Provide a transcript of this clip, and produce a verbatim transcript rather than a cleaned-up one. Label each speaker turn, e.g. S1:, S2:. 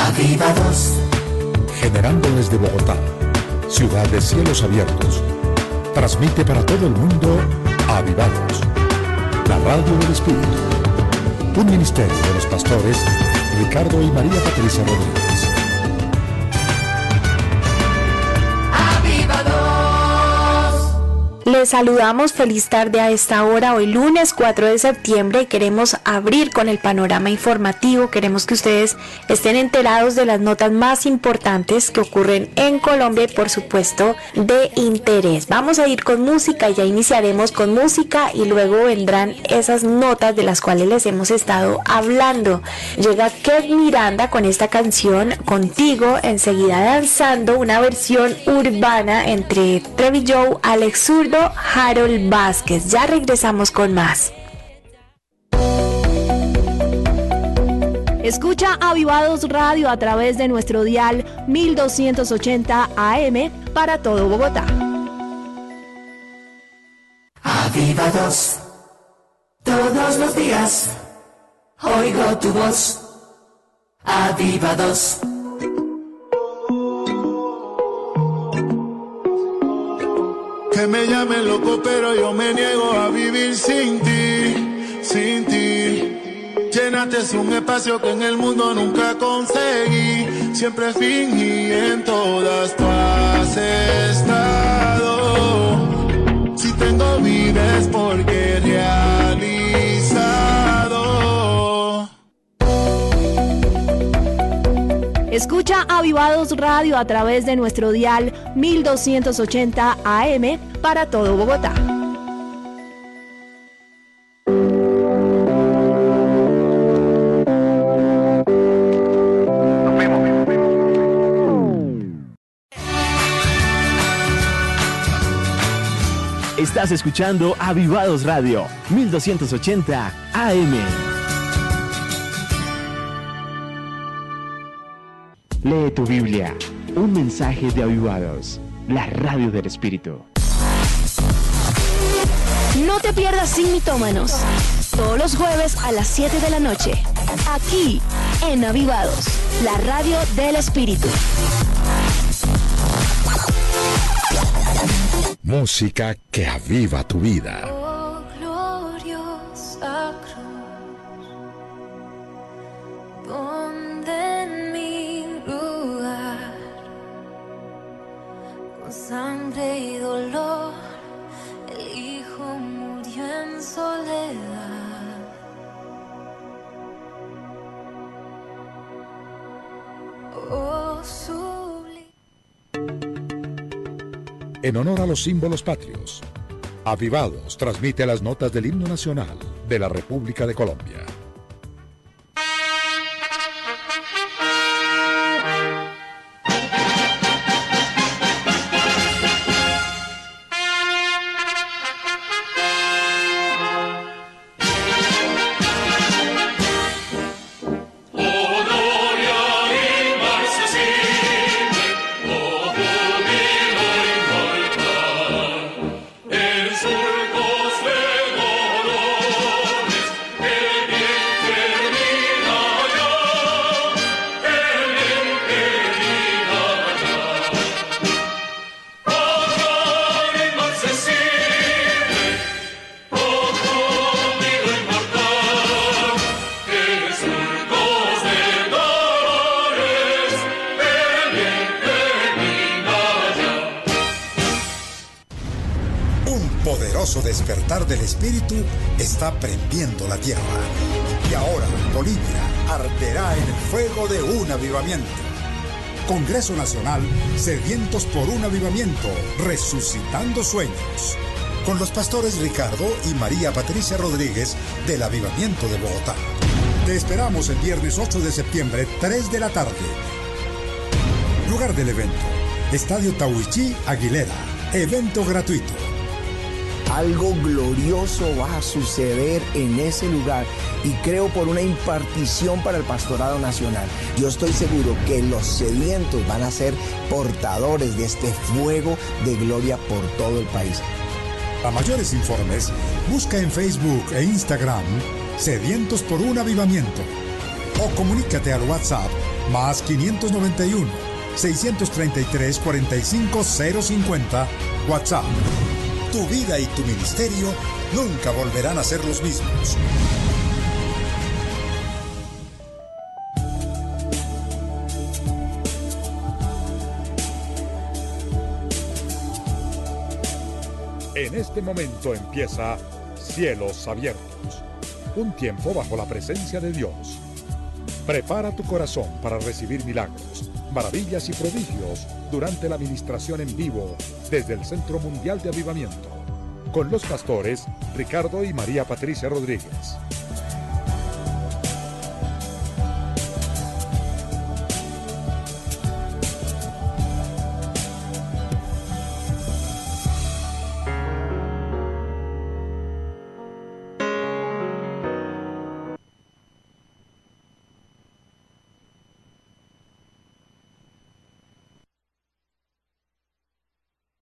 S1: Avivados.
S2: Generando desde Bogotá, ciudad de cielos abiertos, transmite para todo el mundo Avivados, la radio del Espíritu. Un ministerio de los pastores Ricardo y María Patricia Rodríguez.
S3: Les saludamos, feliz tarde a esta hora, hoy lunes cuatro de septiembre, y queremos abrir con el panorama informativo. Queremos que ustedes estén enterados de las notas más importantes que ocurren en Colombia y por supuesto de interés. Vamos a ir con música, ya iniciaremos con música y luego vendrán esas notas de las cuales les hemos estado hablando. Llega Kev Miranda con esta canción Contigo, enseguida danzando, una versión urbana entre Trevi Joe, Alex Zurdo, Harold Vázquez. Ya regresamos con más.
S4: Escucha Avivados Radio a través de nuestro dial mil doscientos ochenta A M para todo Bogotá.
S1: Avivados. Todos los días oigo tu voz. Avivados.
S5: Que me llamen loco, pero yo me niego a vivir sin ti, sin ti. Llénate es un espacio que en el mundo nunca conseguí. Siempre fingí, en todas tú has estado. Si tengo vida es porque he realizado.
S4: Escucha Avivados Radio a través de nuestro dial mil doscientos ochenta A M para todo Bogotá.
S6: Estás escuchando Avivados Radio mil doscientos ochenta A M. Lee tu Biblia, un mensaje de Avivados, la radio del Espíritu.
S4: No te pierdas Sin Mitómanos, todos los jueves a las siete de la noche, aquí en Avivados, la radio del Espíritu.
S2: Música que aviva tu vida.
S7: Oh, gloriosa cruz, ponte en mi lugar, con sangre y dolor, el Hijo murió en soledad. Oh, sublime.
S2: En honor a los símbolos patrios, Avivados transmite las notas del himno nacional de la República de Colombia.
S8: Despertar del Espíritu está prendiendo la tierra. Y ahora Bolivia arderá en el fuego de un avivamiento. Congreso Nacional, sedientos por un avivamiento, resucitando sueños. Con los pastores Ricardo y María Patricia Rodríguez del Avivamiento de Bogotá. Te esperamos el viernes ocho de septiembre, tres de la tarde. Lugar del evento, Estadio Tahuichí, Aguilera. Evento gratuito.
S9: Algo glorioso va a suceder en ese lugar y creo por una impartición para el pastorado nacional. Yo estoy seguro que los sedientos van a ser portadores de este fuego de gloria por todo el país.
S8: Para mayores informes, busca en Facebook e Instagram Sedientos por un Avivamiento. o comunícate al WhatsApp más quinientos noventa y uno, seiscientos treinta y tres, cuarenta y cinco, cero cincuenta, WhatsApp. Tu vida y tu ministerio nunca volverán a ser los mismos.
S2: En este momento empieza Cielos Abiertos, un tiempo bajo la presencia de Dios. Prepara tu corazón para recibir milagros, maravillas y prodigios durante la ministración en vivo desde el Centro Mundial de Avivamiento, con los pastores Ricardo y María Patricia Rodríguez.